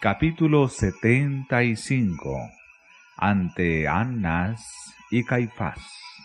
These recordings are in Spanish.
Capítulo 75. Ante Anás y Caifás.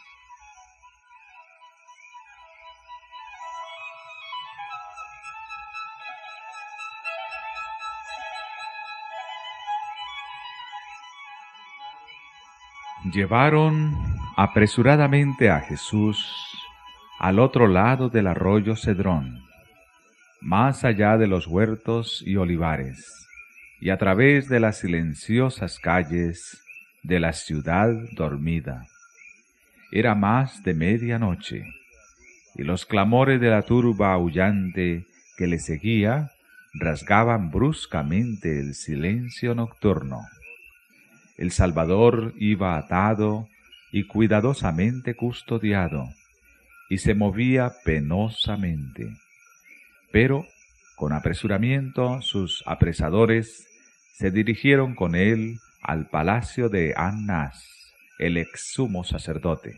Llevaron apresuradamente a Jesús al otro lado del arroyo Cedrón, más allá de los huertos y olivares, y a través de las silenciosas calles de la ciudad dormida. Era más de medianoche, y los clamores de la turba aullante que le seguía rasgaban bruscamente el silencio nocturno. El Salvador iba atado y cuidadosamente custodiado, y se movía penosamente. Pero, con apresuramiento, sus apresadores se dirigieron con él al palacio de Anás, el ex sumo sacerdote.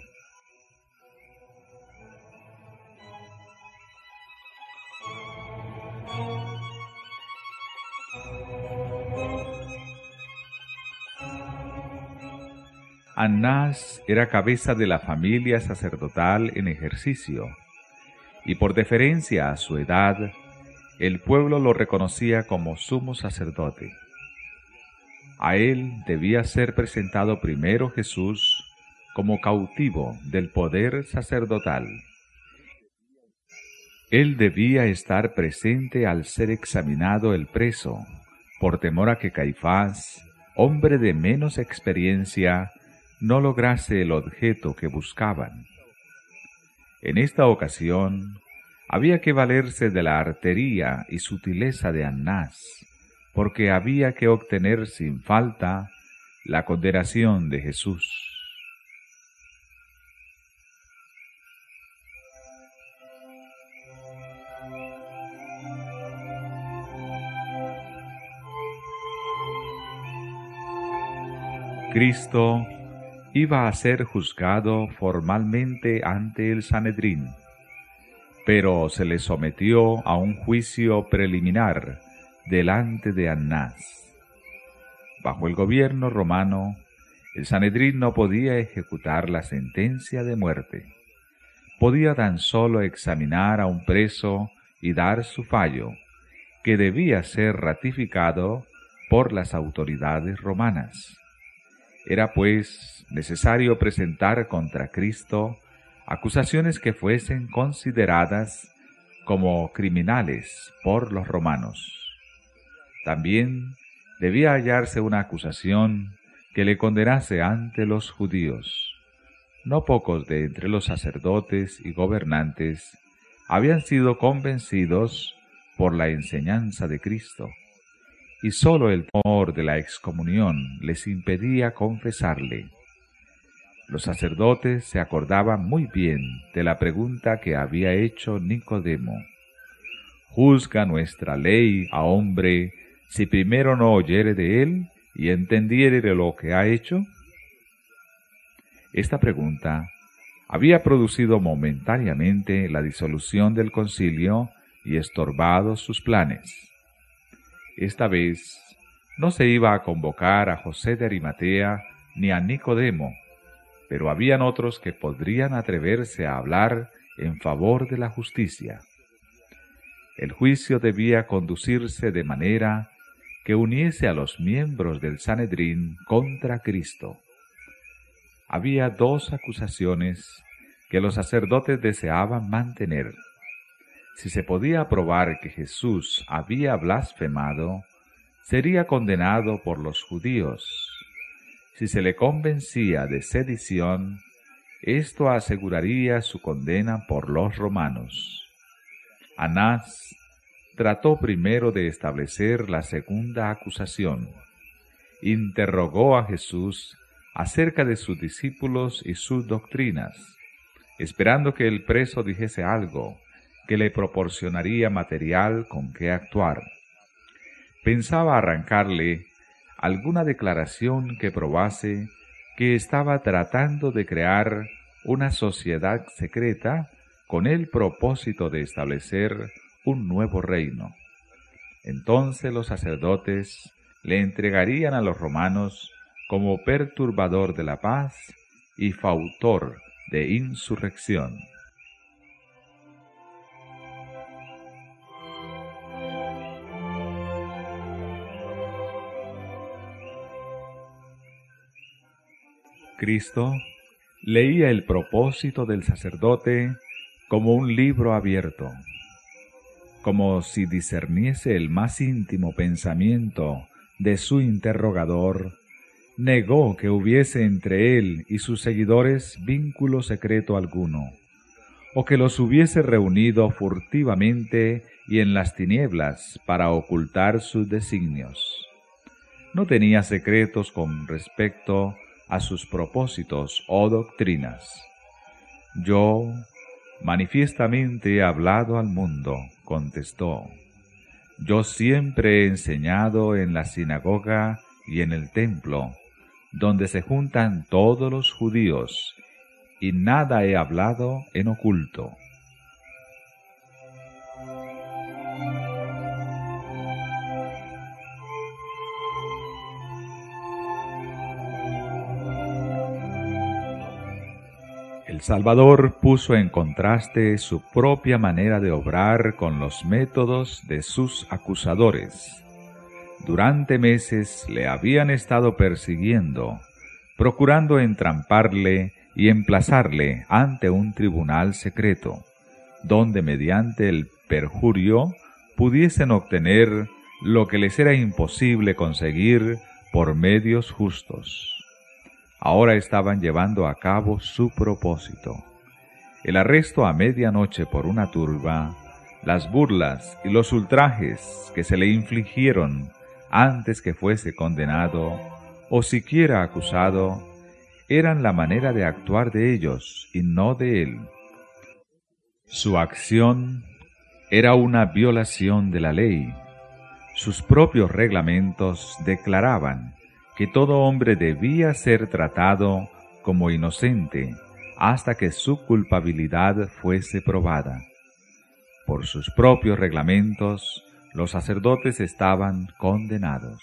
Anás era cabeza de la familia sacerdotal en ejercicio, y por deferencia a su edad, el pueblo lo reconocía como sumo sacerdote. A él debía ser presentado primero Jesús como cautivo del poder sacerdotal. Él debía estar presente al ser examinado el preso, por temor a que Caifás, hombre de menos experiencia, no lograse el objeto que buscaban. En esta ocasión, había que valerse de la artería y sutileza de Anás, porque había que obtener sin falta la condenación de Jesús. Cristo iba a ser juzgado formalmente ante el Sanedrín, pero se le sometió a un juicio preliminar delante de Anás. Bajo el gobierno romano, el Sanedrín no podía ejecutar la sentencia de muerte. Podía tan solo examinar a un preso y dar su fallo, que debía ser ratificado por las autoridades romanas. Era, pues, necesario presentar contra Cristo acusaciones que fuesen consideradas como criminales por los romanos. También debía hallarse una acusación que le condenase ante los judíos. No pocos de entre los sacerdotes y gobernantes habían sido convencidos por la enseñanza de Cristo, y sólo el temor de la excomunión les impedía confesarle. Los sacerdotes se acordaban muy bien de la pregunta que había hecho Nicodemo: ¿juzga nuestra ley a hombre si primero no oyere de él y entendiere de lo que ha hecho? Esta pregunta había producido momentáneamente la disolución del concilio y estorbado sus planes. Esta vez no se iba a convocar a José de Arimatea ni a Nicodemo, pero habían otros que podrían atreverse a hablar en favor de la justicia. El juicio debía conducirse de manera que uniese a los miembros del Sanedrín contra Cristo. Había dos acusaciones que los sacerdotes deseaban mantener. Si se podía probar que Jesús había blasfemado, sería condenado por los judíos. Si se le convencía de sedición, esto aseguraría su condena por los romanos. Anás trató primero de establecer la segunda acusación. Interrogó a Jesús acerca de sus discípulos y sus doctrinas, esperando que el preso dijese algo que le proporcionaría material con que actuar. Pensaba arrancarle alguna declaración que probase que estaba tratando de crear una sociedad secreta con el propósito de establecer un nuevo reino. Entonces los sacerdotes le entregarían a los romanos como perturbador de la paz y fautor de insurrección. Cristo leía el propósito del sacerdote como un libro abierto, como si discerniese el más íntimo pensamiento de su interrogador. Negó que hubiese entre él y sus seguidores vínculo secreto alguno, o que los hubiese reunido furtivamente y en las tinieblas para ocultar sus designios. No tenía secretos con respecto a sus propósitos o doctrinas. Yo manifiestamente he hablado al mundo, contestó. Yo siempre he enseñado en la sinagoga y en el templo, donde se juntan todos los judíos, y nada he hablado en oculto. El Salvador puso en contraste su propia manera de obrar con los métodos de sus acusadores. Durante meses le habían estado persiguiendo, procurando entramparle y emplazarle ante un tribunal secreto, donde mediante el perjurio pudiesen obtener lo que les era imposible conseguir por medios justos. Ahora estaban llevando a cabo su propósito: el arresto a medianoche por una turba, las burlas y los ultrajes que se le infligieron antes que fuese condenado o siquiera acusado, eran la manera de actuar de ellos y no de él. Su acción era una violación de la ley. Sus propios reglamentos declaraban que todo hombre debía ser tratado como inocente hasta que su culpabilidad fuese probada. Por sus propios reglamentos, los sacerdotes estaban condenados.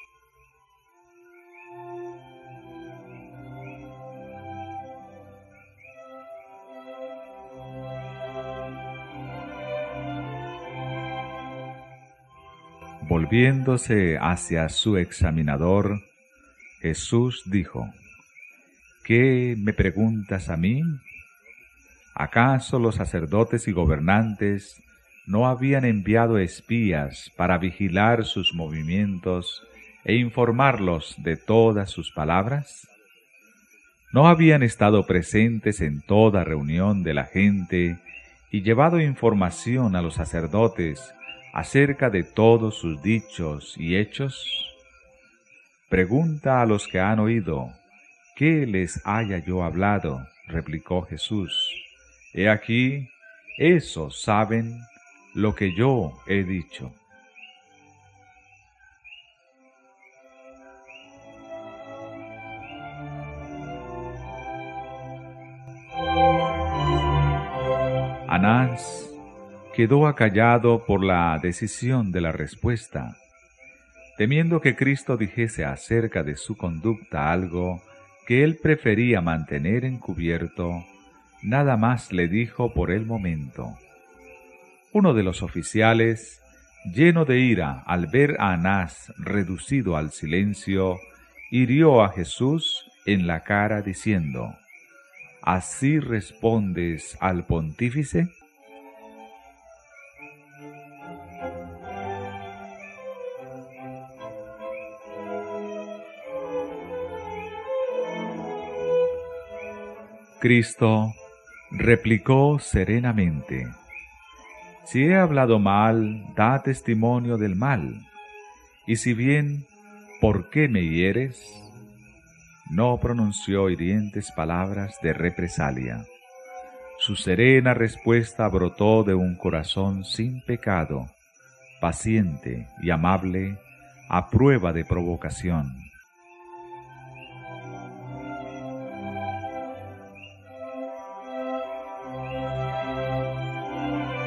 Volviéndose hacia su examinador, Jesús dijo: ¿Qué me preguntas a mí? ¿Acaso los sacerdotes y gobernantes no habían enviado espías para vigilar sus movimientos e informarlos de todas sus palabras? ¿No habían estado presentes en toda reunión de la gente y llevado información a los sacerdotes acerca de todos sus dichos y hechos? Pregunta a los que han oído, ¿qué les haya yo hablado? Replicó Jesús. He aquí, esos saben lo que yo he dicho. Anás quedó acallado por la decisión de la respuesta. Temiendo que Cristo dijese acerca de su conducta algo que él prefería mantener encubierto, nada más le dijo por el momento. Uno de los oficiales, lleno de ira al ver a Anás reducido al silencio, hirió a Jesús en la cara diciendo: ¿Así respondes al pontífice? Cristo replicó serenamente: Si he hablado mal, da testimonio del mal, y si bien, ¿por qué me hieres? No pronunció hirientes palabras de represalia. Su serena respuesta brotó de un corazón sin pecado, paciente y amable, a prueba de provocación.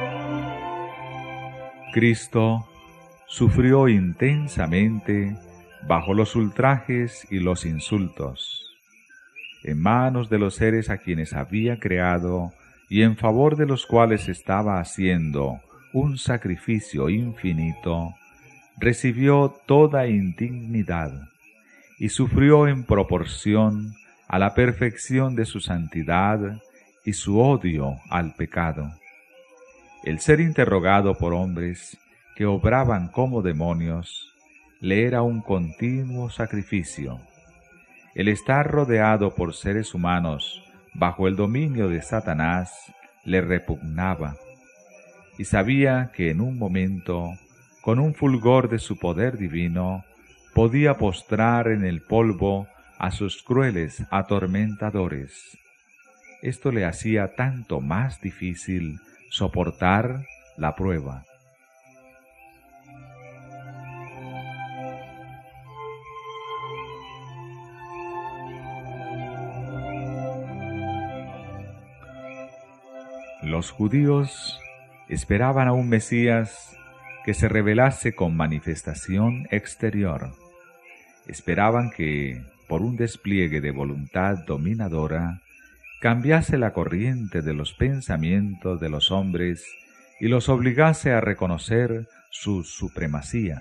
Cristo sufrió intensamente bajo los ultrajes y los insultos, en manos de los seres a quienes había creado y en favor de los cuales estaba haciendo un sacrificio infinito, recibió toda indignidad y sufrió en proporción a la perfección de su santidad y su odio al pecado. El ser interrogado por hombres que obraban como demonios le era un continuo sacrificio. El estar rodeado por seres humanos bajo el dominio de Satanás le repugnaba, y sabía que en un momento, con un fulgor de su poder divino, podía postrar en el polvo a sus crueles atormentadores. Esto le hacía tanto más difícil soportar la prueba. Los judíos esperaban a un Mesías que se revelase con manifestación exterior. Esperaban que, por un despliegue de voluntad dominadora, cambiase la corriente de los pensamientos de los hombres y los obligase a reconocer su supremacía.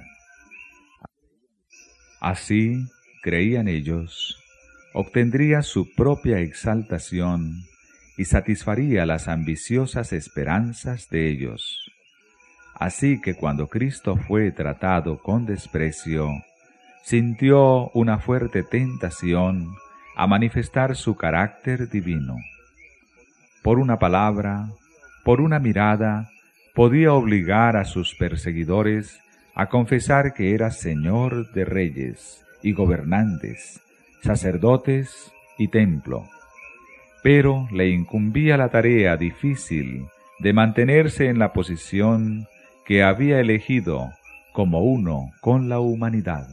Así, creían ellos, obtendría su propia exaltación y satisfaría las ambiciosas esperanzas de ellos. Así que cuando Cristo fue tratado con desprecio, sintió una fuerte tentación a manifestar su carácter divino. Por una palabra, por una mirada, podía obligar a sus perseguidores a confesar que era Señor de reyes y gobernantes, sacerdotes y templo. Pero le incumbía la tarea difícil de mantenerse en la posición que había elegido como uno con la humanidad.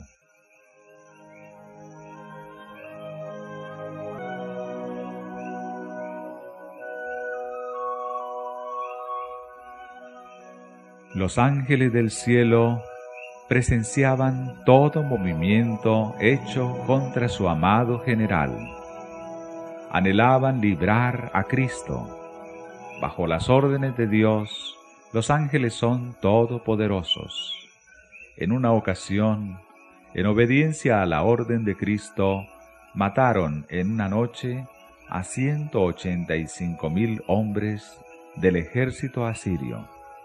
Los ángeles del cielo presenciaban todo movimiento hecho contra su amado general. Anhelaban librar a Cristo. Bajo las órdenes de Dios, los ángeles son todopoderosos. En una ocasión, en obediencia a la orden de Cristo, mataron en una noche a 185,000 hombres del ejército asirio.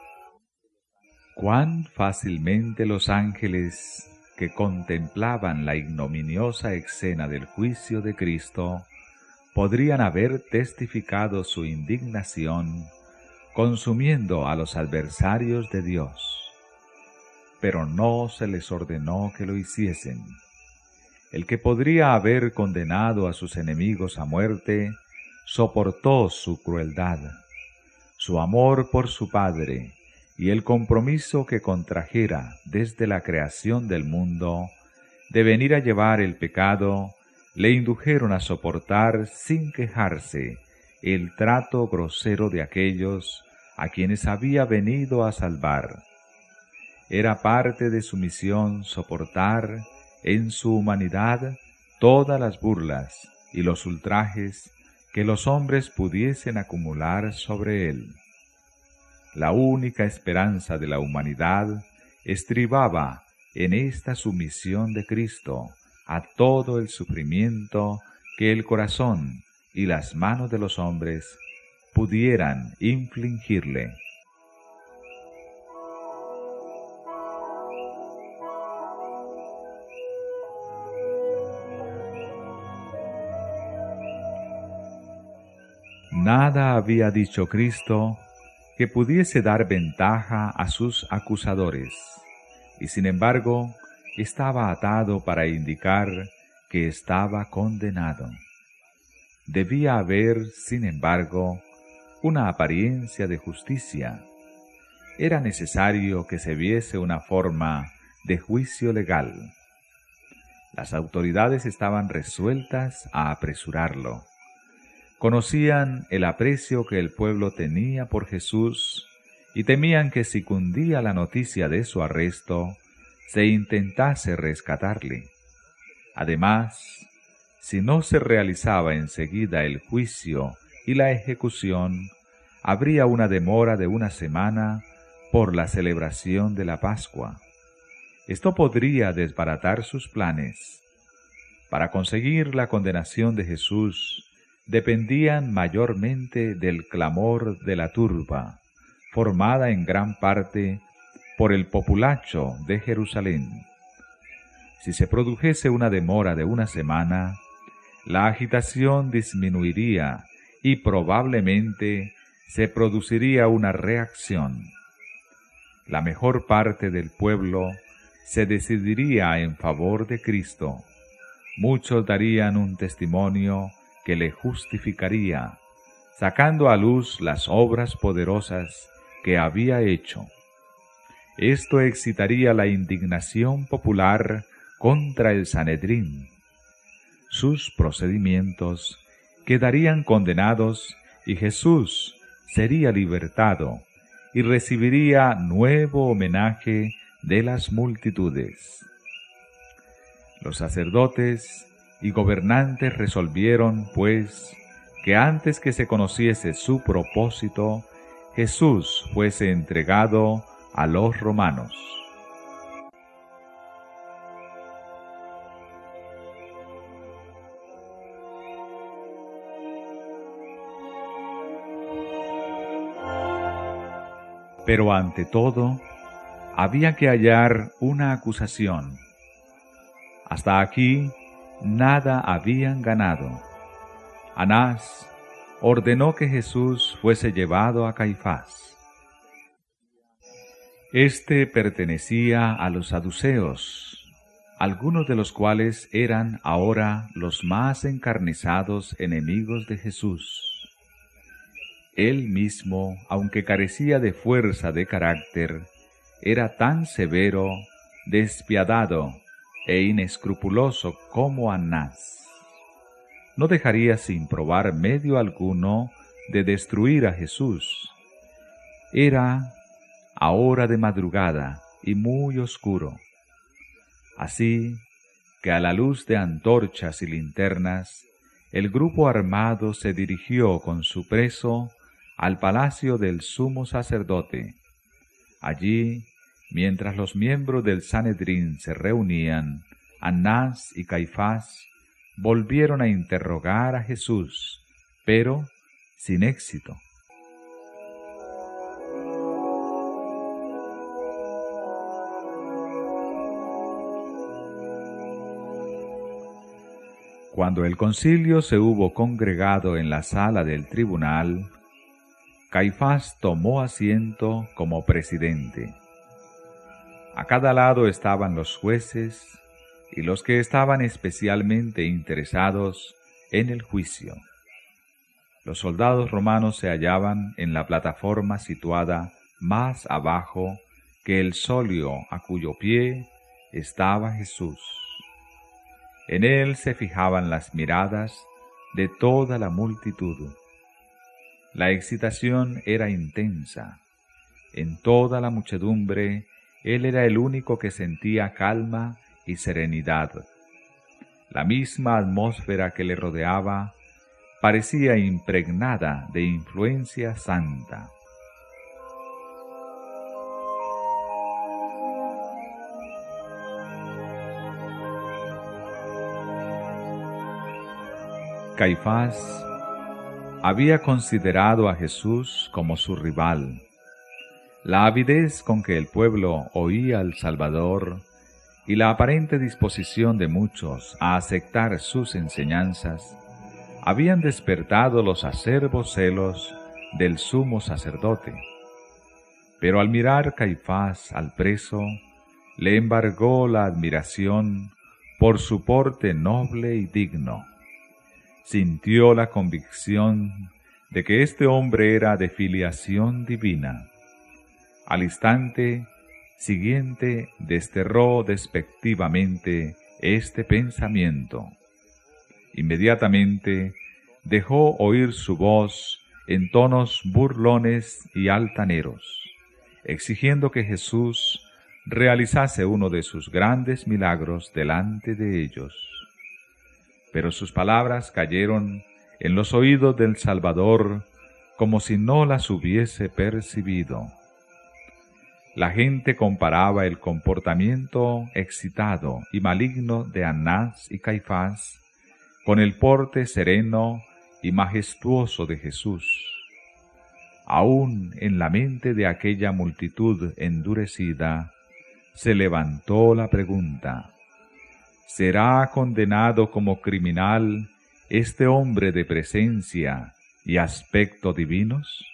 Cuán fácilmente los ángeles que contemplaban la ignominiosa escena del juicio de Cristo podrían haber testificado su indignación consumiendo a los adversarios de Dios. Pero no se les ordenó que lo hiciesen. El que podría haber condenado a sus enemigos a muerte, soportó su crueldad, su amor por su Padre y el compromiso que contrajera desde la creación del mundo de venir a llevar el pecado, le indujeron a soportar sin quejarse el trato grosero de aquellos a quienes había venido a salvar. Era parte de su misión soportar en su humanidad todas las burlas y los ultrajes que los hombres pudiesen acumular sobre él. La única esperanza de la humanidad estribaba en esta sumisión de Cristo a todo el sufrimiento que el corazón y las manos de los hombres pudieran infligirle. Nada había dicho Cristo que pudiese dar ventaja a sus acusadores, y sin embargo estaba atado para indicar que estaba condenado. Debía haber, sin embargo, una apariencia de justicia. Era necesario que se viese una forma de juicio legal. Las autoridades estaban resueltas a apresurarlo. Conocían el aprecio que el pueblo tenía por Jesús y temían que si cundía la noticia de su arresto, se intentase rescatarle. Además, si no se realizaba enseguida el juicio y la ejecución, habría una demora de una semana por la celebración de la Pascua. Esto podría desbaratar sus planes. Para conseguir la condenación de Jesús, dependían mayormente del clamor de la turba, formada en gran parte por el populacho de Jerusalén. Si se produjese una demora de una semana, la agitación disminuiría y probablemente se produciría una reacción. La mejor parte del pueblo se decidiría en favor de Cristo. Muchos darían un testimonio que le justificaría, sacando a luz las obras poderosas que había hecho. Esto excitaría la indignación popular contra el Sanedrín. Sus procedimientos quedarían condenados y Jesús sería libertado y recibiría nuevo homenaje de las multitudes. Los sacerdotes y gobernantes resolvieron, pues, que antes que se conociese su propósito, Jesús fuese entregado a los romanos. Pero ante todo, había que hallar una acusación. Hasta aquí nada habían ganado. Anás ordenó que Jesús fuese llevado a Caifás. Este pertenecía a los saduceos, algunos de los cuales eran ahora los más encarnizados enemigos de Jesús. Él mismo, aunque carecía de fuerza de carácter, era tan severo, despiadado e inescrupuloso como Anás. No dejaría sin probar medio alguno de destruir a Jesús. Era a hora de madrugada y muy oscuro. Así que a la luz de antorchas y linternas, el grupo armado se dirigió con su preso al palacio del sumo sacerdote. Allí, mientras los miembros del Sanedrín se reunían, Anás y Caifás volvieron a interrogar a Jesús, pero sin éxito. Cuando el concilio se hubo congregado en la sala del tribunal, Caifás tomó asiento como presidente. A cada lado estaban los jueces y los que estaban especialmente interesados en el juicio. Los soldados romanos se hallaban en la plataforma situada más abajo que el solio a cuyo pie estaba Jesús. En él se fijaban las miradas de toda la multitud. La excitación era intensa. En toda la muchedumbre, él era el único que sentía calma y serenidad. La misma atmósfera que le rodeaba parecía impregnada de influencia santa. Caifás había considerado a Jesús como su rival. La avidez con que el pueblo oía al Salvador y la aparente disposición de muchos a aceptar sus enseñanzas habían despertado los acerbos celos del sumo sacerdote. Pero al mirar Caifás al preso, le embargó la admiración por su porte noble y digno. Sintió la convicción de que este hombre era de filiación divina. Al instante siguiente desterró despectivamente este pensamiento. Inmediatamente dejó oír su voz en tonos burlones y altaneros, exigiendo que Jesús realizase uno de sus grandes milagros delante de ellos. pero sus palabras cayeron en los oídos del Salvador como si no las hubiese percibido. La gente comparaba el comportamiento excitado y maligno de Anás y Caifás con el porte sereno y majestuoso de Jesús. Aún en la mente de aquella multitud endurecida, se levantó la pregunta: ¿será condenado como criminal este hombre de presencia y aspecto divinos?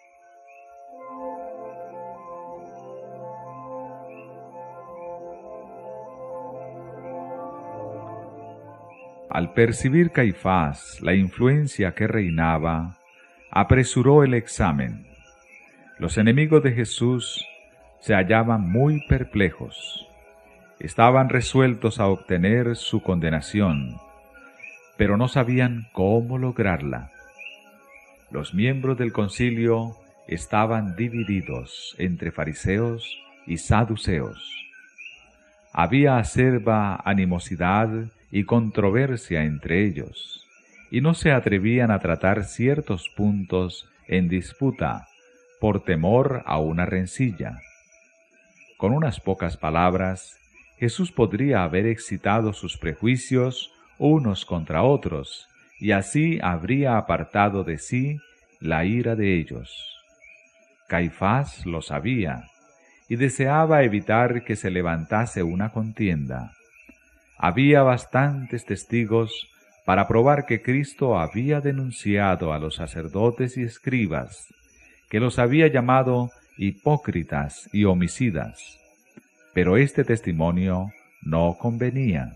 Al percibir Caifás la influencia que reinaba, apresuró el examen. Los enemigos de Jesús se hallaban muy perplejos. Estaban resueltos a obtener su condenación, pero no sabían cómo lograrla. Los miembros del concilio estaban divididos entre fariseos y saduceos. Había acerba animosidad y controversia entre ellos, y no se atrevían a tratar ciertos puntos en disputa por temor a una rencilla. Con unas pocas palabras, Jesús podría haber excitado sus prejuicios unos contra otros, y así habría apartado de sí la ira de ellos. Caifás lo sabía, y deseaba evitar que se levantase una contienda. Había bastantes testigos para probar que Cristo había denunciado a los sacerdotes y escribas, que los había llamado hipócritas y homicidas, pero este testimonio no convenía.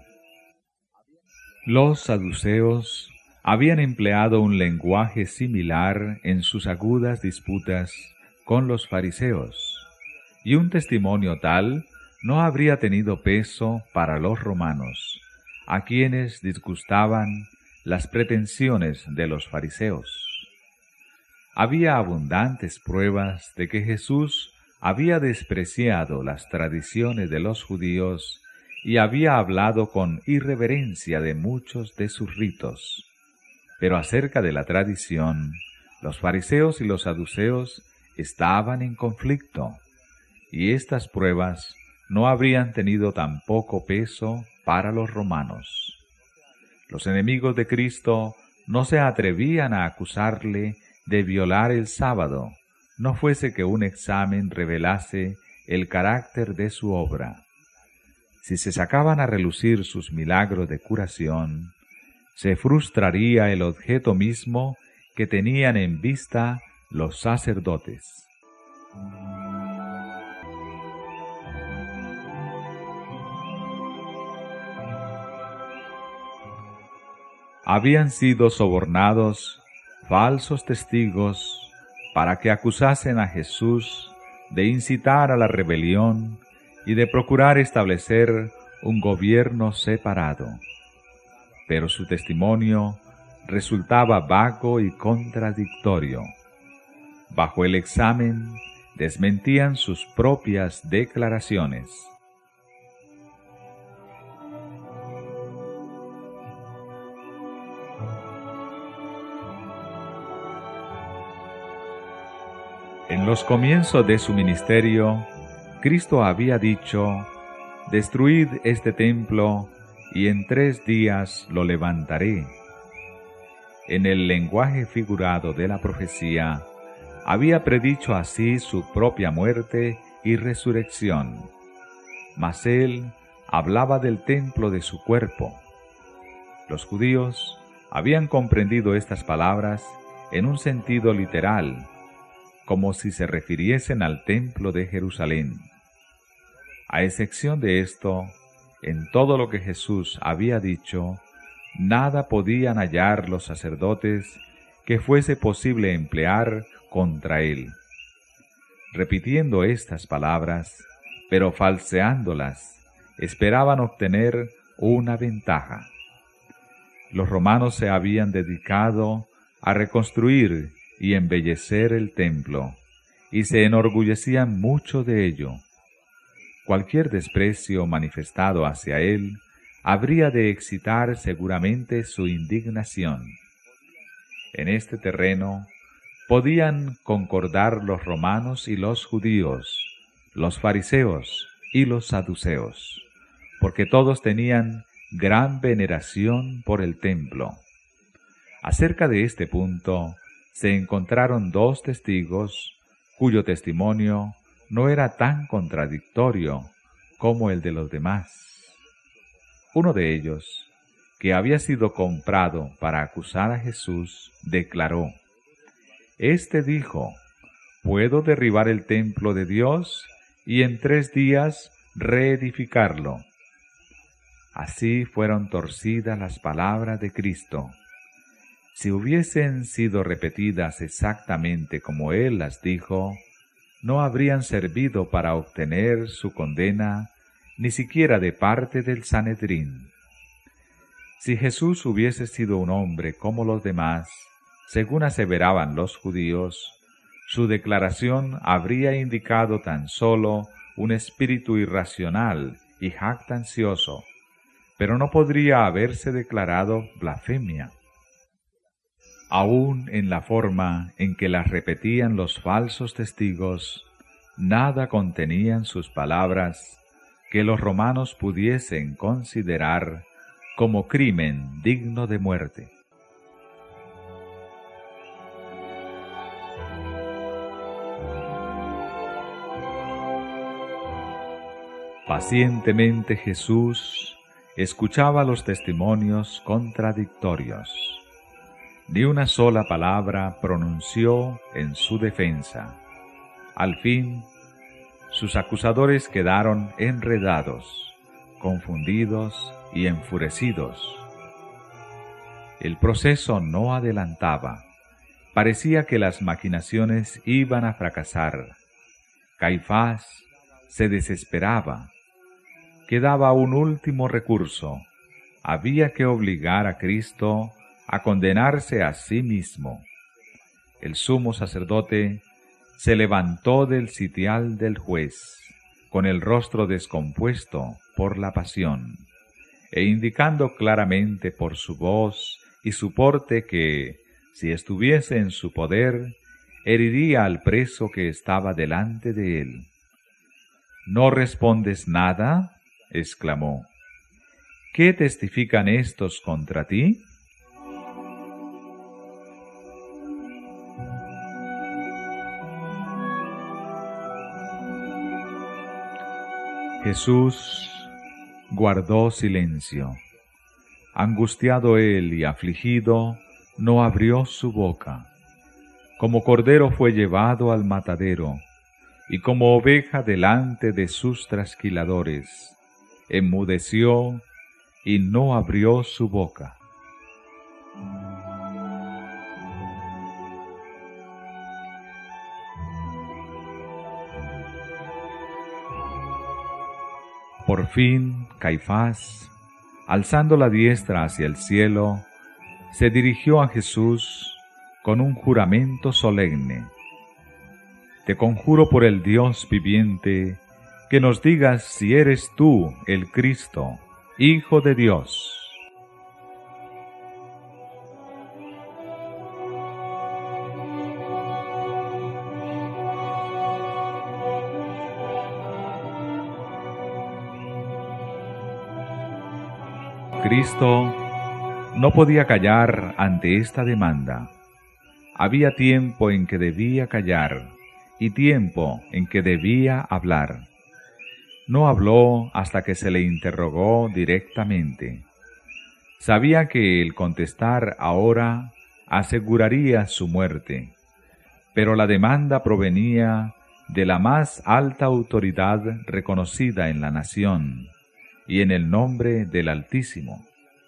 Los saduceos habían empleado un lenguaje similar en sus agudas disputas con los fariseos, y un testimonio tal no habría tenido peso para los romanos, a quienes disgustaban las pretensiones de los fariseos. Había abundantes pruebas de que Jesús había despreciado las tradiciones de los judíos y había hablado con irreverencia de muchos de sus ritos. Pero acerca de la tradición, los fariseos y los saduceos estaban en conflicto, y estas pruebas no habrían tenido tampoco peso para los romanos. Los enemigos de Cristo no se atrevían a acusarle de violar el sábado, no fuese que un examen revelase el carácter de su obra. Si se sacaban a relucir sus milagros de curación, se frustraría el objeto mismo que tenían en vista los sacerdotes. Habían sido sobornados falsos testigos para que acusasen a Jesús de incitar a la rebelión y de procurar establecer un gobierno separado. Pero su testimonio resultaba vago y contradictorio. Bajo el examen, desmentían sus propias declaraciones. En los comienzos de su ministerio, Cristo había dicho: «Destruid este templo, y en 3 días lo levantaré». En el lenguaje figurado de la profecía, había predicho así su propia muerte y resurrección. Mas él hablaba del templo de su cuerpo. Los judíos habían comprendido estas palabras en un sentido literal, como si se refiriesen al templo de Jerusalén. A excepción de esto, en todo lo que Jesús había dicho, nada podían hallar los sacerdotes que fuese posible emplear contra él. Repitiendo estas palabras, pero falseándolas, esperaban obtener una ventaja. Los romanos se habían dedicado a reconstruir y embellecer el templo, y se enorgullecían mucho de ello. Cualquier desprecio manifestado hacia él habría de excitar seguramente su indignación. En este terreno podían concordar los romanos y los judíos, los fariseos y los saduceos, porque todos tenían gran veneración por el templo. Acerca de este punto se encontraron dos testigos cuyo testimonio no era tan contradictorio como el de los demás. Uno de ellos, que había sido comprado para acusar a Jesús, declaró: Este dijo: «Puedo derribar el templo de Dios y en 3 días reedificarlo». Así fueron torcidas las palabras de Cristo. Si hubiesen sido repetidas exactamente como Él las dijo, no habrían servido para obtener su condena, ni siquiera de parte del Sanedrín. Si Jesús hubiese sido un hombre como los demás, según aseveraban los judíos, su declaración habría indicado tan solo un espíritu irracional y jactancioso, pero no podría haberse declarado blasfemia. Aún en la forma en que las repetían los falsos testigos, nada contenían sus palabras que los romanos pudiesen considerar como crimen digno de muerte. Pacientemente Jesús escuchaba los testimonios contradictorios. Ni una sola palabra pronunció en su defensa. Al fin, sus acusadores quedaron enredados, confundidos y enfurecidos. El proceso no adelantaba. Parecía que las maquinaciones iban a fracasar. Caifás se desesperaba. Quedaba un último recurso. Había que obligar a Cristo a condenarse a sí mismo. El sumo sacerdote se levantó del sitial del juez, con el rostro descompuesto por la pasión, e indicando claramente por su voz y su porte que, si estuviese en su poder, heriría al preso que estaba delante de él. «¿No respondes nada?», exclamó. «¿Qué testifican estos contra ti?». Jesús guardó silencio. Angustiado él y afligido, no abrió su boca. Como cordero fue llevado al matadero, y como oveja delante de sus trasquiladores, enmudeció y no abrió su boca. Por fin, Caifás, alzando la diestra hacia el cielo, se dirigió a Jesús con un juramento solemne. «Te conjuro por el Dios viviente, que nos digas si eres tú el Cristo, Hijo de Dios». Cristo no podía callar ante esta demanda. Había tiempo en que debía callar y tiempo en que debía hablar. No habló hasta que se le interrogó directamente. Sabía que el contestar ahora aseguraría su muerte, pero la demanda provenía de la más alta autoridad reconocida en la nación y en el nombre del Altísimo.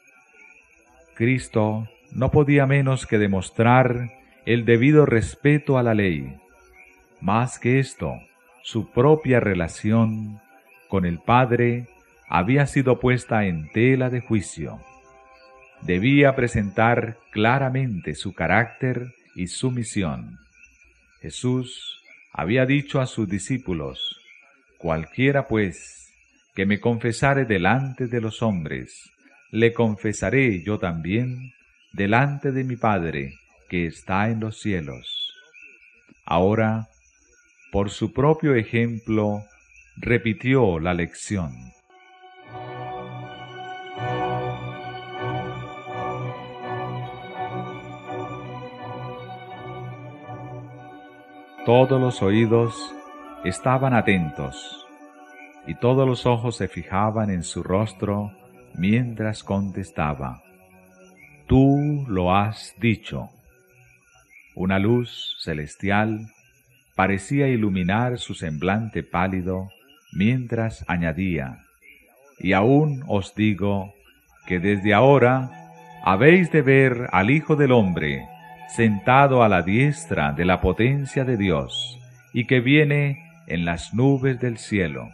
Cristo no podía menos que demostrar el debido respeto a la ley. Más que esto, su propia relación con el Padre había sido puesta en tela de juicio. Debía presentar claramente su carácter y su misión. Jesús había dicho a sus discípulos: «Cualquiera, pues, que me confesare delante de los hombres, le confesaré yo también delante de mi Padre que está en los cielos. Ahora, por su propio ejemplo, repitió la lección. Todos los oídos estaban atentos, y todos los ojos se fijaban en su rostro mientras contestaba: Tú lo has dicho. Una luz celestial parecía iluminar su semblante pálido, mientras añadía: Y aún os digo que desde ahora habéis de ver al Hijo del Hombre sentado a la diestra de la potencia de Dios, y que viene en las nubes del cielo.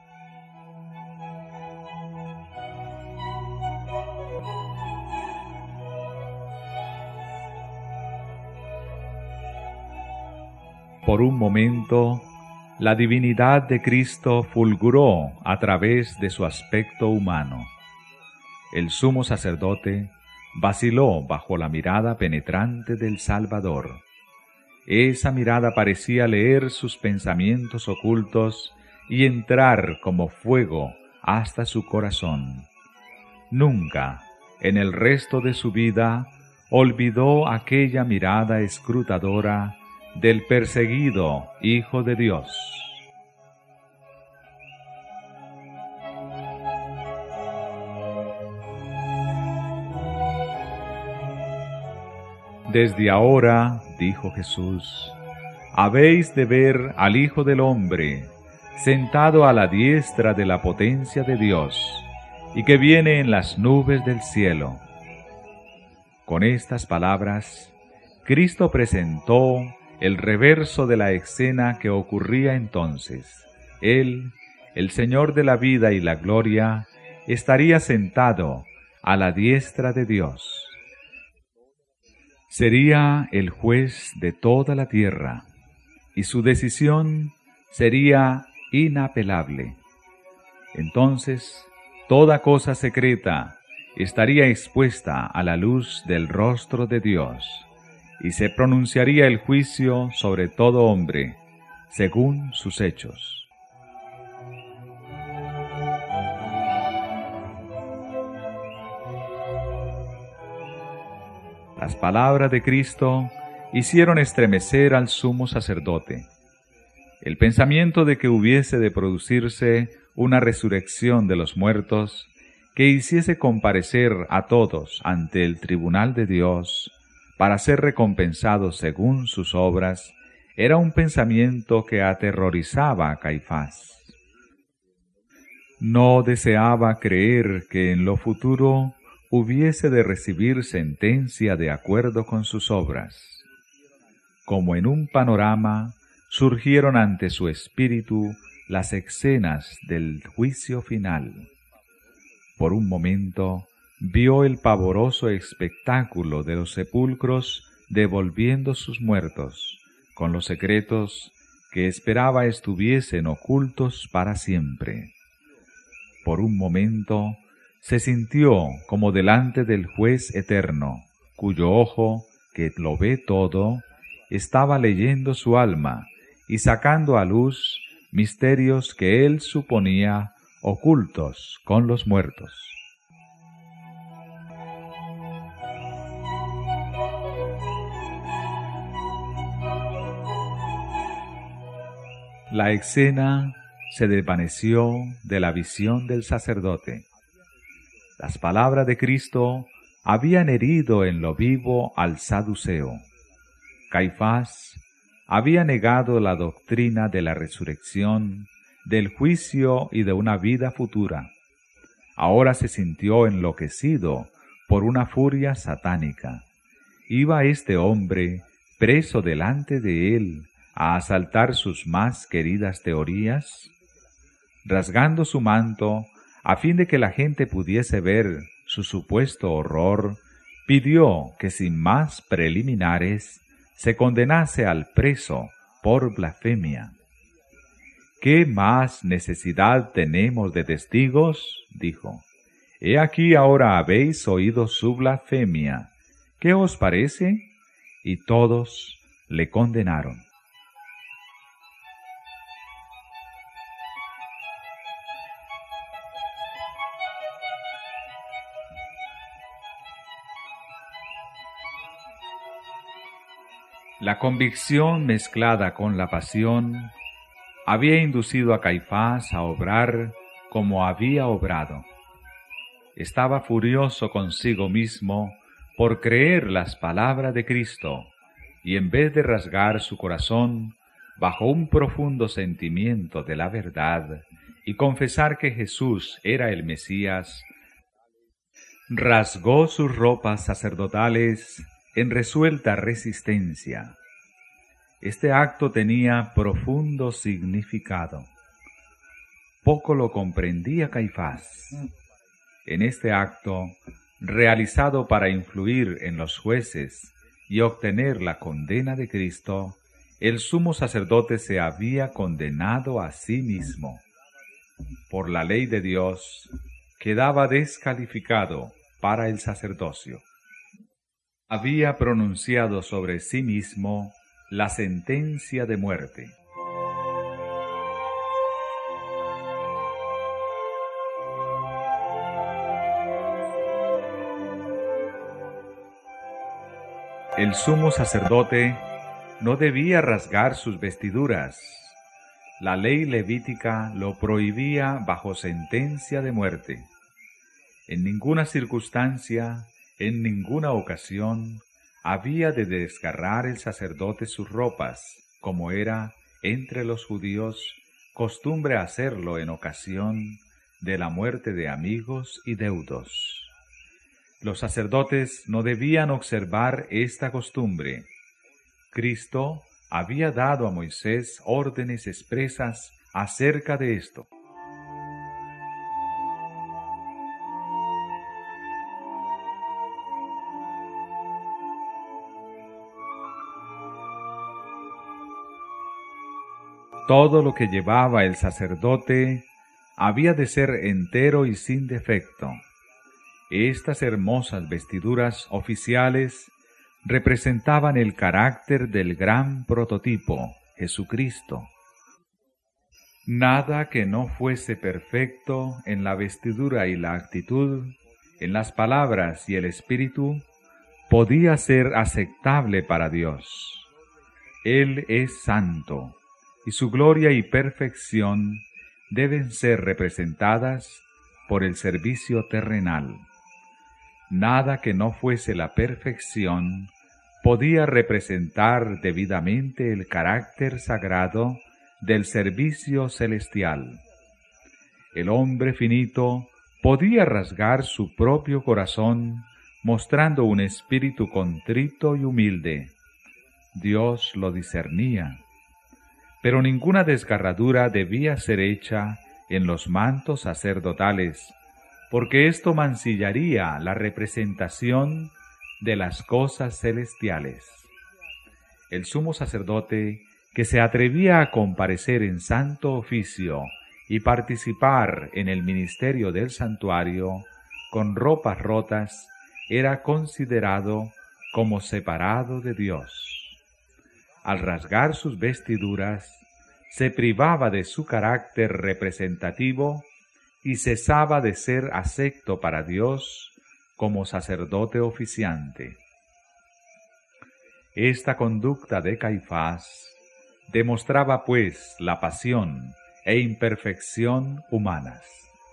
Por un momento, la divinidad de Cristo fulguró a través de su aspecto humano. El sumo sacerdote vaciló bajo la mirada penetrante del Salvador. Esa mirada parecía leer sus pensamientos ocultos y entrar como fuego hasta su corazón. Nunca, en el resto de su vida, olvidó aquella mirada escrutadora del perseguido Hijo de Dios. Desde ahora, dijo Jesús, habéis de ver al Hijo del Hombre sentado a la diestra de la potencia de Dios, y que viene en las nubes del cielo. Con estas palabras, Cristo presentó el reverso de la escena que ocurría entonces. Él, el Señor de la vida y la gloria, estaría sentado a la diestra de Dios. Sería el juez de toda la tierra, y su decisión sería inapelable. Entonces, toda cosa secreta estaría expuesta a la luz del rostro de Dios, y se pronunciaría el juicio sobre todo hombre, según sus hechos. Las palabras de Cristo hicieron estremecer al sumo sacerdote. El pensamiento de que hubiese de producirse una resurrección de los muertos, que hiciese comparecer a todos ante el tribunal de Dios, para ser recompensados según sus obras, era un pensamiento que aterrorizaba a Caifás. No deseaba creer que en lo futuro hubiese de recibir sentencia de acuerdo con sus obras. Como en un panorama, surgieron ante su espíritu las escenas del juicio final. Por un momento, vio el pavoroso espectáculo de los sepulcros devolviendo sus muertos, con los secretos que esperaba estuviesen ocultos para siempre. Por un momento, se sintió como delante del juez eterno, cuyo ojo, que lo ve todo, estaba leyendo su alma y sacando a luz misterios que él suponía ocultos con los muertos. La escena se desvaneció de la visión del sacerdote. Las palabras de Cristo habían herido en lo vivo al saduceo. Caifás había negado la doctrina de la resurrección, del juicio y de una vida futura. Ahora se sintió enloquecido por una furia satánica. ¿Iba este hombre, preso delante de él, a asaltar sus más queridas teorías? Rasgando su manto, a fin de que la gente pudiese ver su supuesto horror, pidió que sin más preliminares se condenase al preso por blasfemia. ¿qué más necesidad tenemos de testigos? Dijo. He aquí ahora habéis oído su blasfemia. ¿Qué os parece? Y todos le condenaron. La convicción mezclada con la pasión había inducido a Caifás a obrar como había obrado. Estaba furioso consigo mismo por creer las palabras de Cristo, y en vez de rasgar su corazón bajo un profundo sentimiento de la verdad y confesar que Jesús era el Mesías, rasgó sus ropas sacerdotales en resuelta resistencia. Este acto tenía profundo significado. Poco lo comprendía Caifás. En este acto, realizado para influir en los jueces y obtener la condena de Cristo, el sumo sacerdote se había condenado a sí mismo. Por la ley de Dios, quedaba descalificado para el sacerdocio. Había pronunciado sobre sí mismo la sentencia de muerte. El sumo sacerdote no debía rasgar sus vestiduras. La ley levítica lo prohibía bajo sentencia de muerte. En ninguna circunstancia, en ninguna ocasión, había de desgarrar el sacerdote sus ropas, como era, entre los judíos, costumbre hacerlo en ocasión de la muerte de amigos y deudos. Los sacerdotes no debían observar esta costumbre. Cristo había dado a Moisés órdenes expresas acerca de esto. Todo lo que llevaba el sacerdote había de ser entero y sin defecto. Estas hermosas vestiduras oficiales representaban el carácter del gran prototipo, Jesucristo. Nada que no fuese perfecto en la vestidura y la actitud, en las palabras y el espíritu, podía ser aceptable para Dios. Él es santo, y su gloria y perfección deben ser representadas por el servicio terrenal. Nada que no fuese la perfección podía representar debidamente el carácter sagrado del servicio celestial. El hombre finito podía rasgar su propio corazón mostrando un espíritu contrito y humilde. Dios lo discernía. Pero ninguna desgarradura debía ser hecha en los mantos sacerdotales, porque esto mancillaría la representación de las cosas celestiales. El sumo sacerdote, que se atrevía a comparecer en santo oficio y participar en el ministerio del santuario con ropas rotas, era considerado como separado de Dios. Al rasgar sus vestiduras, se privaba de su carácter representativo y cesaba de ser acepto para Dios como sacerdote oficiante. Esta conducta de Caifás demostraba pues la pasión e imperfección humanas.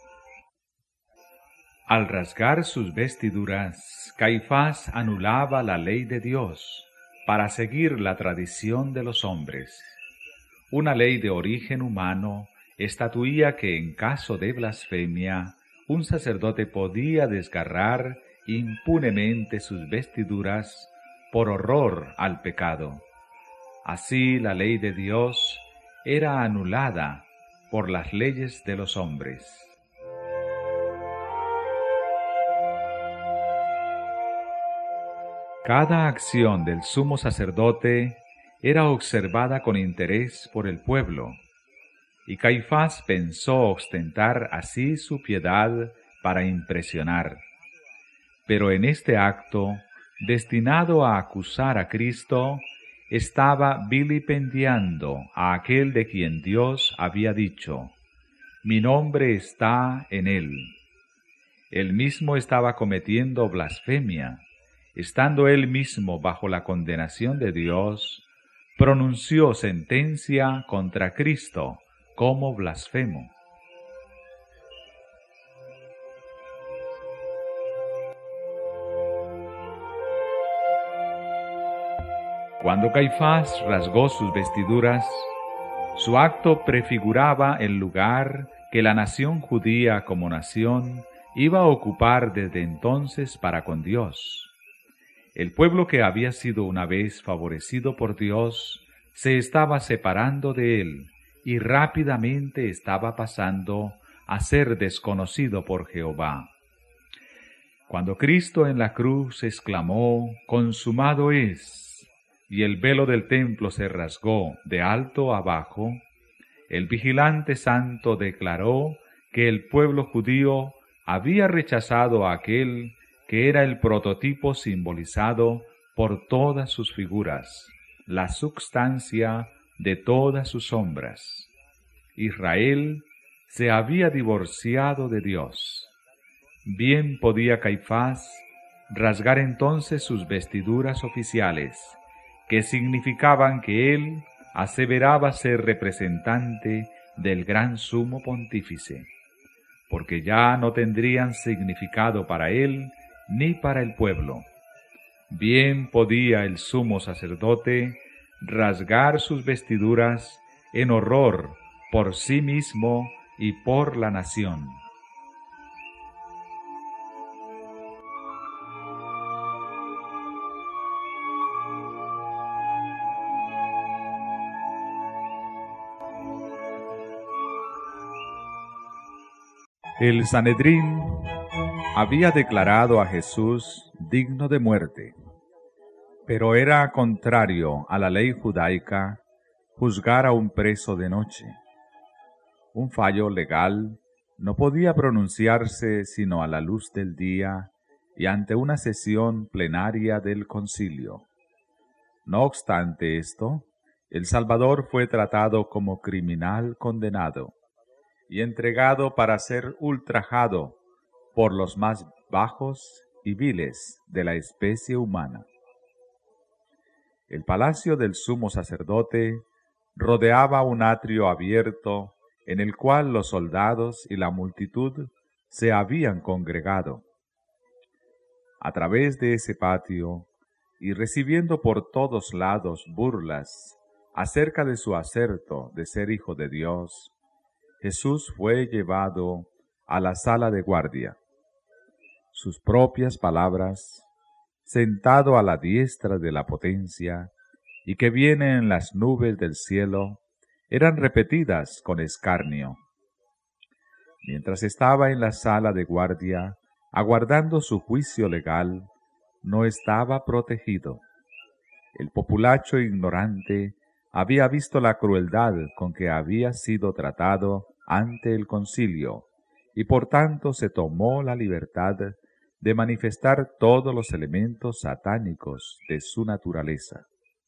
Al rasgar sus vestiduras, Caifás anulaba la ley de Dios para seguir la tradición de los hombres. Una ley de origen humano estatuía que en caso de blasfemia, un sacerdote podía desgarrar impunemente sus vestiduras por horror al pecado. Así la ley de Dios era anulada por las leyes de los hombres. Cada acción del sumo sacerdote era observada con interés por el pueblo. y Caifás pensó ostentar así su piedad para impresionar. Pero en este acto, destinado a acusar a Cristo, estaba vilipendiando a aquel de quien Dios había dicho: «Mi nombre está en él». Él mismo estaba cometiendo blasfemia. Estando él mismo bajo la condenación de Dios, pronunció sentencia contra Cristo como blasfemo. Cuando Caifás rasgó sus vestiduras, su acto prefiguraba el lugar que la nación judía como nación iba a ocupar desde entonces para con Dios. El pueblo que había sido una vez favorecido por Dios se estaba separando de él y rápidamente estaba pasando a ser desconocido por Jehová. Cuando Cristo en la cruz exclamó: «Consumado es», y el velo del templo se rasgó de alto a bajo, el vigilante santo declaró que el pueblo judío había rechazado a aquel que era el prototipo simbolizado por todas sus figuras, la substancia de todas sus sombras. Israel se había divorciado de Dios. Bien podía Caifás rasgar entonces sus vestiduras oficiales, que significaban que él aseveraba ser representante del gran sumo pontífice, porque ya no tendrían significado para él ni para el pueblo. Bien podía el sumo sacerdote rasgar sus vestiduras en horror por sí mismo y por la nación. El Sanedrín había declarado a Jesús digno de muerte, pero era contrario a la ley judaica juzgar a un preso de noche. Un fallo legal no podía pronunciarse sino a la luz del día y ante una sesión plenaria del concilio. No obstante esto, el Salvador fue tratado como criminal condenado y entregado para ser ultrajado por los más bajos y viles de la especie humana. El palacio del sumo sacerdote rodeaba un atrio abierto en el cual los soldados y la multitud se habían congregado. A través de ese patio, y recibiendo por todos lados burlas acerca de su acerto de ser hijo de Dios, Jesús fue llevado a la sala de guardia. Sus propias palabras, sentado a la diestra de la potencia, y que viene en las nubes del cielo, eran repetidas con escarnio. Mientras estaba en la sala de guardia, aguardando su juicio legal, no estaba protegido. El populacho ignorante había visto la crueldad con que había sido tratado ante el concilio, y por tanto se tomó la libertad de manifestar todos los elementos satánicos de su naturaleza.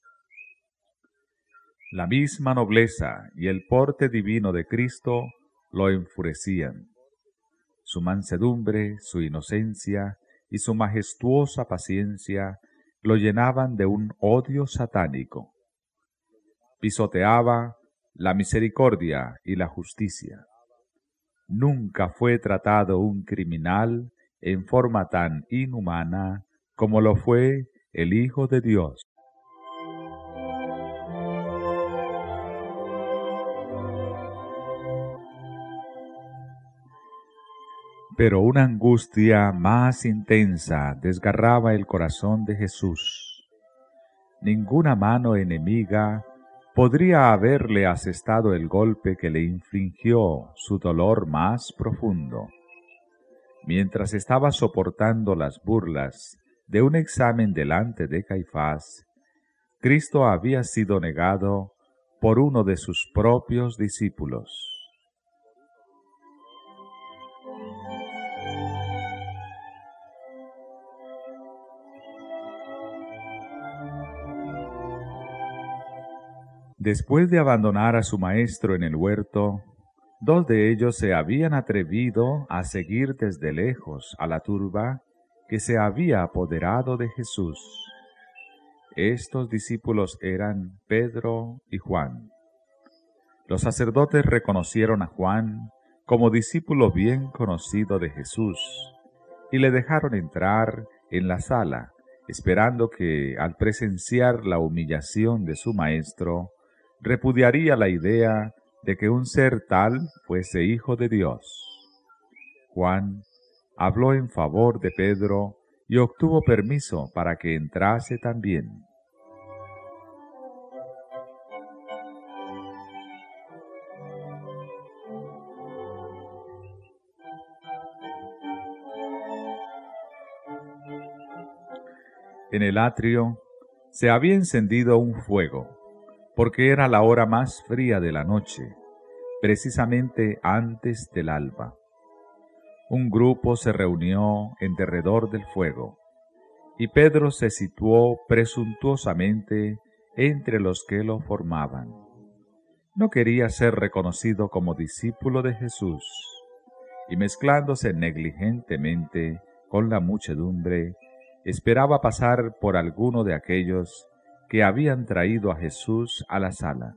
La misma nobleza y el porte divino de Cristo lo enfurecían. Su mansedumbre, su inocencia y su majestuosa paciencia lo llenaban de un odio satánico. Pisoteaba la misericordia y la justicia. Nunca fue tratado un criminal en forma tan inhumana como lo fue el Hijo de Dios. Pero una angustia más intensa desgarraba el corazón de Jesús. Ninguna mano enemiga podría haberle asestado el golpe que le infligió su dolor más profundo. Mientras estaba soportando las burlas de un examen delante de Caifás, Cristo había sido negado por uno de sus propios discípulos. Después de abandonar a su maestro en el huerto, dos de ellos se habían atrevido a seguir desde lejos a la turba que se había apoderado de Jesús. Estos discípulos eran Pedro y Juan. Los sacerdotes reconocieron a Juan como discípulo bien conocido de Jesús y le dejaron entrar en la sala, esperando que, al presenciar la humillación de su maestro, repudiaría la idea de que un ser tal fuese hijo de Dios. Juan habló en favor de Pedro y obtuvo permiso para que entrase también. En el atrio se había encendido un fuego, porque era la hora más fría de la noche, precisamente antes del alba. Un grupo se reunió en derredor del fuego, y Pedro se situó presuntuosamente entre los que lo formaban. No quería ser reconocido como discípulo de Jesús, y mezclándose negligentemente con la muchedumbre, esperaba pasar por alguno de aquellos que habían traído a Jesús a la sala.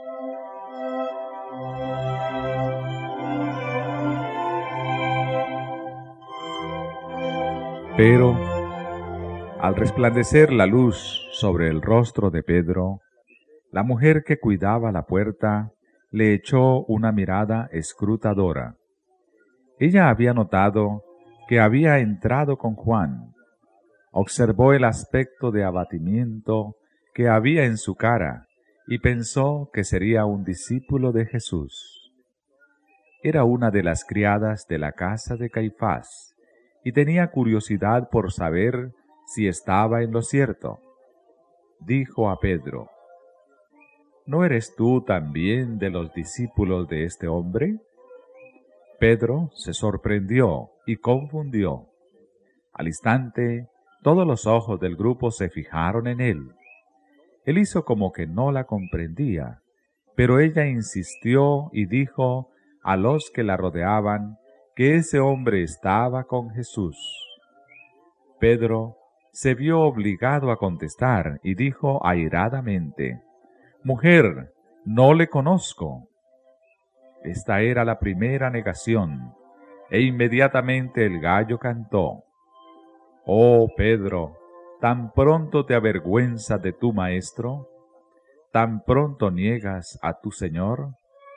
Pero, al resplandecer la luz sobre el rostro de Pedro, la mujer que cuidaba la puerta le echó una mirada escrutadora. Ella había notado que había entrado con Juan. Observó el aspecto de abatimiento que había en su cara y pensó que sería un discípulo de Jesús. Era una de las criadas de la casa de Caifás y tenía curiosidad por saber si estaba en lo cierto. Dijo a Pedro: ¿No eres tú también de los discípulos de este hombre? Pedro se sorprendió y confundió. Al instante, todos los ojos del grupo se fijaron en él. Él hizo como que no la comprendía, pero ella insistió y dijo a los que la rodeaban que ese hombre estaba con Jesús. Pedro se vio obligado a contestar y dijo airadamente: «Mujer, no le conozco». Esta era la primera negación, e inmediatamente el gallo cantó. «Oh, Pedro, ¿tan pronto te avergüenzas de tu maestro? ¿Tan pronto niegas a tu Señor?»